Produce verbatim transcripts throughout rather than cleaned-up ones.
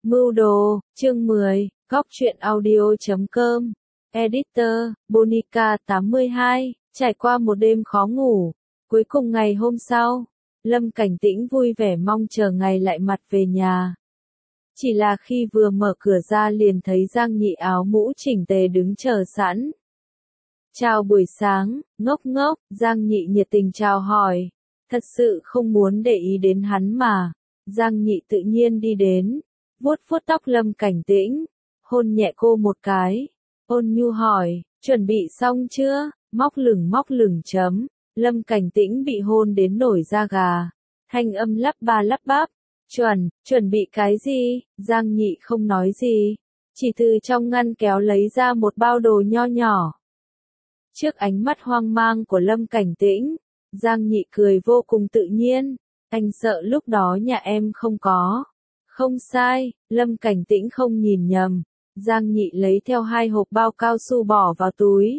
Mưu đồ, chương mười, góc truyện audio chấm com, editor, Bonica tám mươi hai, trải qua một đêm khó ngủ, cuối cùng ngày hôm sau, Lâm Cảnh Tĩnh vui vẻ mong chờ ngày lại mặt về nhà. Chỉ là khi vừa mở cửa ra liền thấy Giang Nhị áo mũ chỉnh tề đứng chờ sẵn. Chào buổi sáng, ngốc ngốc, Giang Nhị nhiệt tình chào hỏi, thật sự không muốn để ý đến hắn mà. Giang Nhị tự nhiên đi đến, vuốt vuốt tóc Lâm Cảnh Tĩnh, hôn nhẹ cô một cái, ôn nhu hỏi, chuẩn bị xong chưa, móc lửng móc lửng chấm, Lâm Cảnh Tĩnh bị hôn đến nổi da gà, thanh âm lắp ba lắp bắp, chuẩn, chuẩn bị cái gì, Giang Nhị không nói gì, chỉ từ trong ngăn kéo lấy ra một bao đồ nho nhỏ. Trước ánh mắt hoang mang của Lâm Cảnh Tĩnh, Giang Nhị cười vô cùng tự nhiên, anh sợ lúc đó nhà em không có. Không sai, Lâm Cảnh Tĩnh không nhìn nhầm, Giang Nhị lấy theo hai hộp bao cao su bỏ vào túi.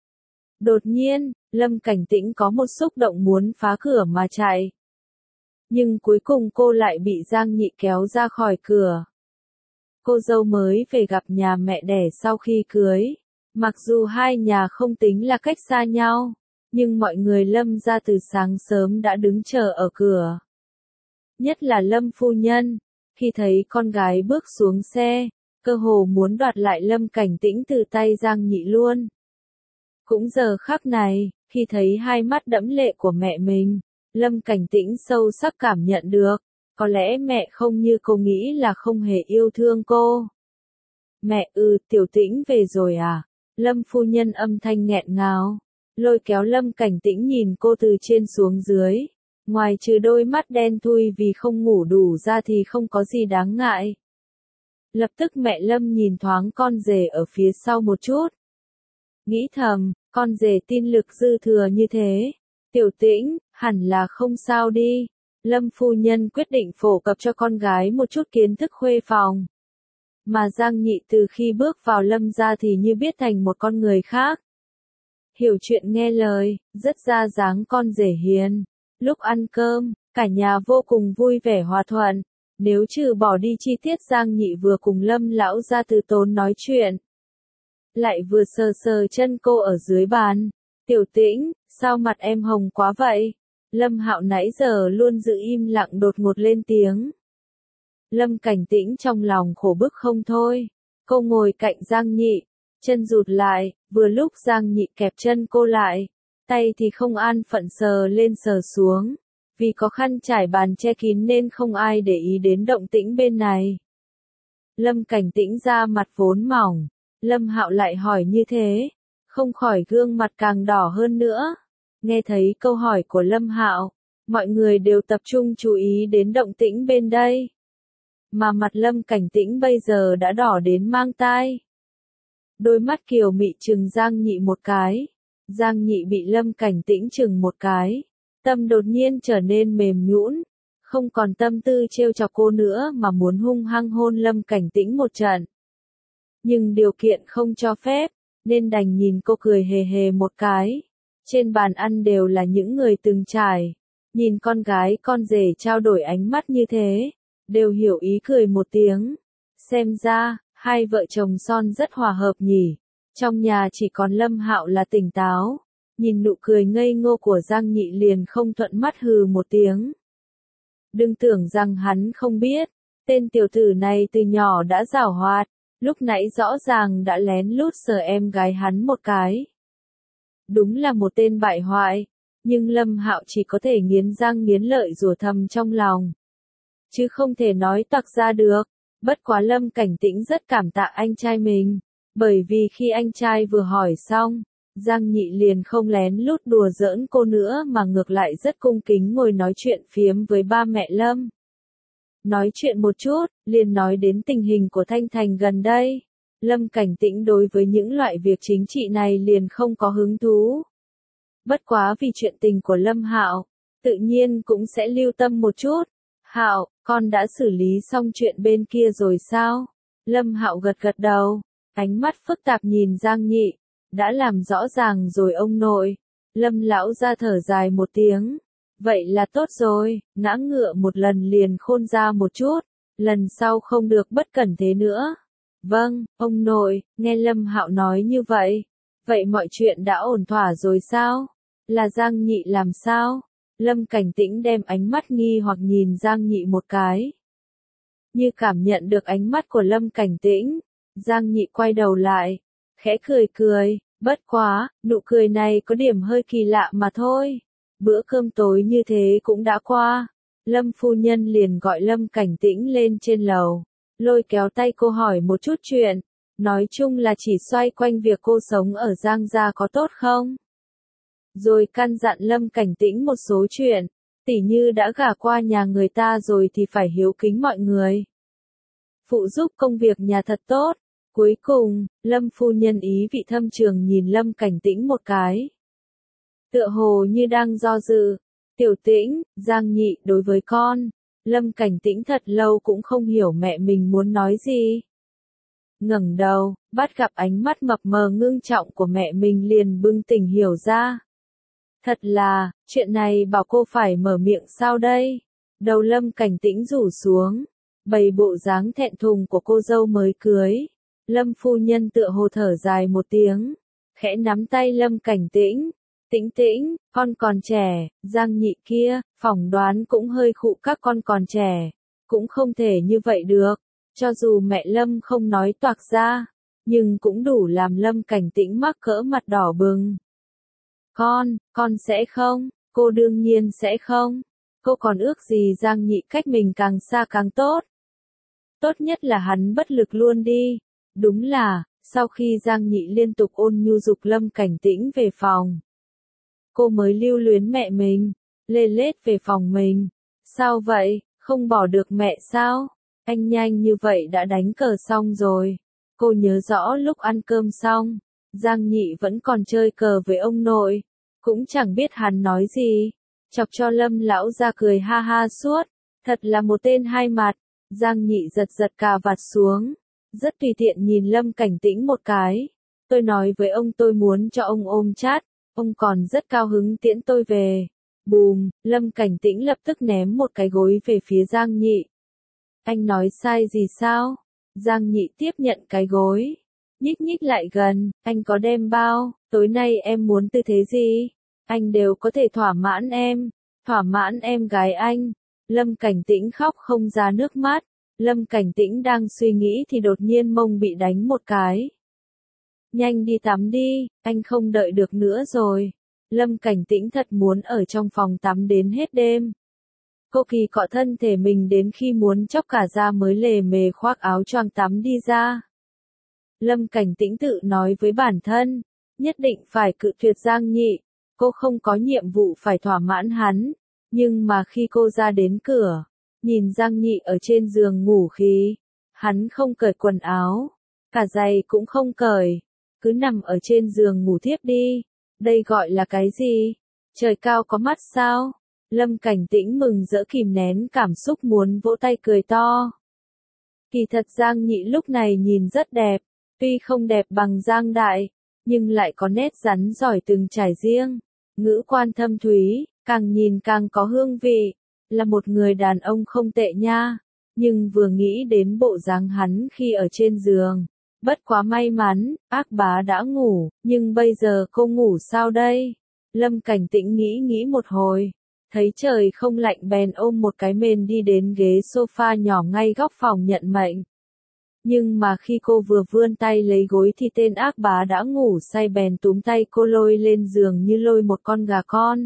Đột nhiên, Lâm Cảnh Tĩnh có một xúc động muốn phá cửa mà chạy. Nhưng cuối cùng cô lại bị Giang Nhị kéo ra khỏi cửa. Cô dâu mới về gặp nhà mẹ đẻ sau khi cưới. Mặc dù hai nhà không tính là cách xa nhau, nhưng mọi người Lâm gia từ sáng sớm đã đứng chờ ở cửa. Nhất là Lâm phu nhân, khi thấy con gái bước xuống xe, cơ hồ muốn đoạt lại Lâm Cảnh Tĩnh từ tay Giang Nhị luôn. Cũng giờ khắc này, khi thấy hai mắt đẫm lệ của mẹ mình, Lâm Cảnh Tĩnh sâu sắc cảm nhận được, có lẽ mẹ không như cô nghĩ là không hề yêu thương cô. Mẹ ư, Tiểu Tĩnh về rồi à? Lâm phu nhân âm thanh nghẹn ngào, lôi kéo Lâm Cảnh Tĩnh nhìn cô từ trên xuống dưới. Ngoài trừ đôi mắt đen thui vì không ngủ đủ ra thì không có gì đáng ngại. Lập tức mẹ Lâm nhìn thoáng con rể ở phía sau một chút. Nghĩ thầm, con rể tin lực dư thừa như thế. Tiểu Tĩnh, hẳn là không sao đi. Lâm phu nhân quyết định phổ cập cho con gái một chút kiến thức khuê phòng. Mà Giang Nhị từ khi bước vào Lâm gia thì như biết thành một con người khác. Hiểu chuyện nghe lời, rất ra dáng con rể hiền. Lúc ăn cơm, cả nhà vô cùng vui vẻ hòa thuận, nếu trừ bỏ đi chi tiết Giang Nhị vừa cùng Lâm lão gia từ tốn nói chuyện. Lại vừa sờ sờ chân cô ở dưới bàn. Tiểu Tĩnh, sao mặt em hồng quá vậy? Lâm Hạo nãy giờ luôn giữ im lặng đột ngột lên tiếng. Lâm Cảnh Tĩnh trong lòng khổ bức không thôi. Cô ngồi cạnh Giang Nhị, chân rụt lại, vừa lúc Giang Nhị kẹp chân cô lại. Tay thì không an phận sờ lên sờ xuống, vì có khăn trải bàn che kín nên không ai để ý đến động tĩnh bên này. Lâm Cảnh Tĩnh ra mặt vốn mỏng, Lâm Hạo lại hỏi như thế, không khỏi gương mặt càng đỏ hơn nữa. Nghe thấy câu hỏi của Lâm Hạo, mọi người đều tập trung chú ý đến động tĩnh bên đây. Mà mặt Lâm Cảnh Tĩnh bây giờ đã đỏ đến mang tai. Đôi mắt kiều mị trừng Giang Nhị một cái. Giang Nhị bị Lâm Cảnh Tĩnh chừng một cái, tâm đột nhiên trở nên mềm nhũn, không còn tâm tư trêu chọc cô nữa mà muốn hung hăng hôn Lâm Cảnh Tĩnh một trận. Nhưng điều kiện không cho phép, nên đành nhìn cô cười hề hề một cái. Trên bàn ăn đều là những người từng trải, nhìn con gái con rể trao đổi ánh mắt như thế, đều hiểu ý cười một tiếng. Xem ra, hai vợ chồng son rất hòa hợp nhỉ. Trong nhà chỉ còn Lâm Hạo là tỉnh táo, nhìn nụ cười ngây ngô của Giang Nhị liền không thuận mắt hừ một tiếng. Đừng tưởng rằng hắn không biết, tên tiểu tử này từ nhỏ đã giảo hoạt, lúc nãy rõ ràng đã lén lút sờ em gái hắn một cái. Đúng là một tên bại hoại, nhưng Lâm Hạo chỉ có thể nghiến răng nghiến lợi rủa thầm trong lòng, chứ không thể nói toạc ra được. Bất quá Lâm Cảnh Tĩnh rất cảm tạ anh trai mình. Bởi vì khi anh trai vừa hỏi xong, Giang Nhị liền không lén lút đùa giỡn cô nữa mà ngược lại rất cung kính ngồi nói chuyện phiếm với ba mẹ Lâm. Nói chuyện một chút, liền nói đến tình hình của Thanh Thành gần đây. Lâm Cảnh Tĩnh đối với những loại việc chính trị này liền không có hứng thú. Bất quá vì chuyện tình của Lâm Hạo, tự nhiên cũng sẽ lưu tâm một chút. Hạo, con đã xử lý xong chuyện bên kia rồi sao? Lâm Hạo gật gật đầu. Ánh mắt phức tạp nhìn Giang Nhị, đã làm rõ ràng rồi ông nội. Lâm lão ra thở dài một tiếng, vậy là tốt rồi, ngã ngựa một lần liền khôn ra một chút. lần sau không được bất cẩn thế nữa. Vâng, ông nội, nghe Lâm Hạo nói như vậy. Vậy mọi chuyện đã ổn thỏa rồi sao? Là Giang Nhị làm sao? Lâm Cảnh Tĩnh đem ánh mắt nghi hoặc nhìn Giang Nhị một cái. Như cảm nhận được ánh mắt của Lâm Cảnh Tĩnh, Giang Nhị quay đầu lại, khẽ cười cười, bất quá, nụ cười này có điểm hơi kỳ lạ mà thôi. Bữa cơm tối như thế cũng đã qua, Lâm phu nhân liền gọi Lâm Cảnh Tĩnh lên trên lầu, lôi kéo tay cô hỏi một chút chuyện, nói chung là chỉ xoay quanh việc cô sống ở Giang gia có tốt không? Rồi căn dặn Lâm Cảnh Tĩnh một số chuyện, tỉ như đã gả qua nhà người ta rồi thì phải hiếu kính mọi người. Phụ giúp công việc nhà thật tốt. Cuối cùng, Lâm phu nhân ý vị thâm trường nhìn Lâm Cảnh Tĩnh một cái. Tựa hồ như đang do dự. Tiểu Tĩnh, Giang Nhị đối với con. Lâm Cảnh Tĩnh thật lâu cũng không hiểu mẹ mình muốn nói gì. Ngẩng đầu, bắt gặp ánh mắt mập mờ ngưng trọng của mẹ mình liền bừng tỉnh hiểu ra. Thật là, chuyện này bảo cô phải mở miệng sao đây? Đầu Lâm Cảnh Tĩnh rủ xuống, bày bộ dáng thẹn thùng của cô dâu mới cưới. Lâm phu nhân tựa hồ thở dài một tiếng, khẽ nắm tay Lâm Cảnh Tĩnh. Tĩnh Tĩnh, con còn trẻ, Giang Nhị kia, phỏng đoán cũng hơi khụ các con còn trẻ, cũng không thể như vậy được. Cho dù mẹ Lâm không nói toạc ra, nhưng cũng đủ làm Lâm Cảnh Tĩnh mắc cỡ mặt đỏ bừng. Con, con sẽ không, cô đương nhiên sẽ không. Cô còn ước gì Giang Nhị cách mình càng xa càng tốt. Tốt nhất là hắn bất lực luôn đi. Đúng là, sau khi Giang Nhị liên tục ôn nhu dục Lâm Cảnh Tĩnh về phòng, cô mới lưu luyến mẹ mình, lê lết về phòng mình. Sao vậy, không bỏ được mẹ sao? Anh nhanh như vậy đã đánh cờ xong rồi. Cô nhớ rõ lúc ăn cơm xong, Giang Nhị vẫn còn chơi cờ với ông nội, cũng chẳng biết hắn nói gì, chọc cho Lâm lão ra cười ha ha suốt, thật là một tên hai mặt. Giang Nhị giật giật cà vạt xuống, rất tùy tiện nhìn Lâm Cảnh Tĩnh một cái. Tôi nói với ông tôi muốn cho ông ôm chát, ông còn rất cao hứng tiễn tôi về. Bùm, Lâm Cảnh Tĩnh lập tức ném một cái gối về phía Giang Nhị. Anh nói sai gì sao? Giang Nhị tiếp nhận cái gối, nhích nhích lại gần, anh có đem bao, tối nay em muốn tư thế gì? Anh đều có thể thỏa mãn em, thỏa mãn em gái anh. Lâm Cảnh Tĩnh khóc không ra nước mắt. Lâm Cảnh Tĩnh đang suy nghĩ thì đột nhiên mông bị đánh một cái. Nhanh đi tắm đi, anh không đợi được nữa rồi. Lâm Cảnh Tĩnh thật muốn ở trong phòng tắm đến hết đêm. Cô kỳ cọ thân thể mình đến khi muốn chóc cả da mới lề mề khoác áo choàng tắm đi ra. Lâm Cảnh Tĩnh tự nói với bản thân, nhất định phải cự tuyệt Giang Nhị. Cô không có nhiệm vụ phải thỏa mãn hắn. Nhưng mà khi cô ra đến cửa, nhìn Giang Nhị ở trên giường ngủ khí, hắn không cởi quần áo, cả giày cũng không cởi, cứ nằm ở trên giường ngủ thiếp đi. Đây gọi là cái gì? Trời cao có mắt sao? Lâm Cảnh Tĩnh mừng rỡ kìm nén cảm xúc muốn vỗ tay cười to. Kỳ thật Giang Nhị lúc này nhìn rất đẹp, tuy không đẹp bằng Giang Đại, nhưng lại có nét rắn giỏi từng trải riêng, ngữ quan thâm thúy, càng nhìn càng có hương vị, là một người đàn ông không tệ nha. Nhưng vừa nghĩ đến bộ dáng hắn khi ở trên giường, bất quá may mắn, ác bá đã ngủ, nhưng bây giờ cô ngủ sao đây? Lâm Cảnh Tĩnh nghĩ nghĩ một hồi, thấy trời không lạnh bèn ôm một cái mền đi đến ghế sofa nhỏ ngay góc phòng nhận mệnh. Nhưng mà khi cô vừa vươn tay lấy gối thì tên ác bá đã ngủ say bèn túm tay cô lôi lên giường như lôi một con gà con.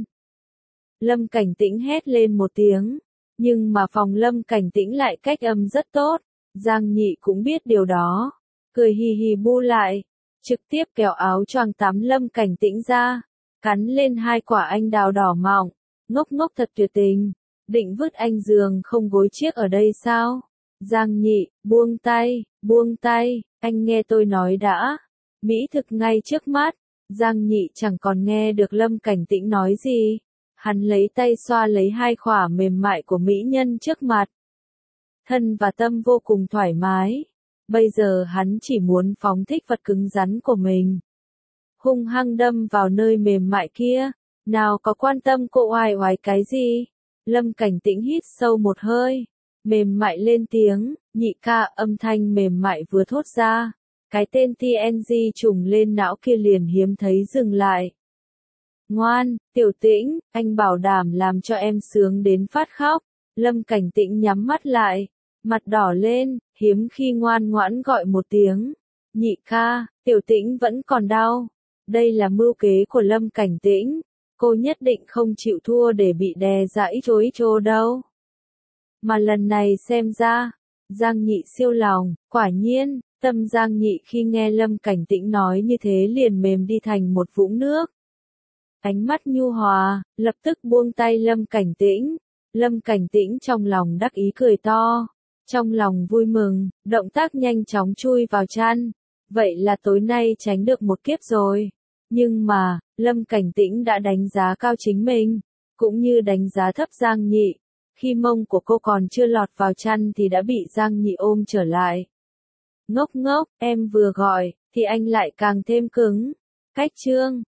Lâm Cảnh Tĩnh hét lên một tiếng, nhưng mà phòng Lâm Cảnh Tĩnh lại cách âm rất tốt, Giang Nhị cũng biết điều đó, cười hì hì bu lại, trực tiếp kéo áo choàng tắm Lâm Cảnh Tĩnh ra, cắn lên hai quả anh đào đỏ mọng, ngốc ngốc thật tuyệt tình, định vứt anh giường không gối chiếc ở đây sao? Giang Nhị, buông tay, buông tay, anh nghe tôi nói đã, mỹ thực ngay trước mắt. Giang Nhị chẳng còn nghe được Lâm Cảnh Tĩnh nói gì. Hắn lấy tay xoa lấy hai khỏa mềm mại của mỹ nhân trước mặt. Thân và tâm vô cùng thoải mái. Bây giờ hắn chỉ muốn phóng thích vật cứng rắn của mình. Hung hăng đâm vào nơi mềm mại kia. Nào có quan tâm cô oai oái cái gì. Lâm Cảnh Tĩnh hít sâu một hơi. mềm mại lên tiếng, nhị ca, âm thanh mềm mại vừa thốt ra. Cái tên tê en giê trùng lên não kia liền hiếm thấy dừng lại. Ngoan, Tiểu Tĩnh, anh bảo đảm làm cho em sướng đến phát khóc. Lâm Cảnh Tĩnh nhắm mắt lại, mặt đỏ lên, hiếm khi ngoan ngoãn gọi một tiếng. Nhị ca, Tiểu Tĩnh vẫn còn đau. Đây là mưu kế của Lâm Cảnh Tĩnh. Cô nhất định không chịu thua để bị đè dãi chối chô đâu. Mà lần này xem ra, Giang Nhị siêu lòng, quả nhiên, tâm Giang Nhị khi nghe Lâm Cảnh Tĩnh nói như thế liền mềm đi thành một vũng nước. Ánh mắt nhu hòa, lập tức buông tay Lâm Cảnh Tĩnh. Lâm Cảnh Tĩnh trong lòng đắc ý cười to. Trong lòng vui mừng, động tác nhanh chóng chui vào chăn. Vậy là tối nay tránh được một kiếp rồi. Nhưng mà, Lâm Cảnh Tĩnh đã đánh giá cao chính mình, cũng như đánh giá thấp Giang Nhị. Khi mông của cô còn chưa lọt vào chăn thì đã bị Giang Nhị ôm trở lại. Ngốc ngốc, em vừa gọi, thì anh lại càng thêm cứng. Cách chương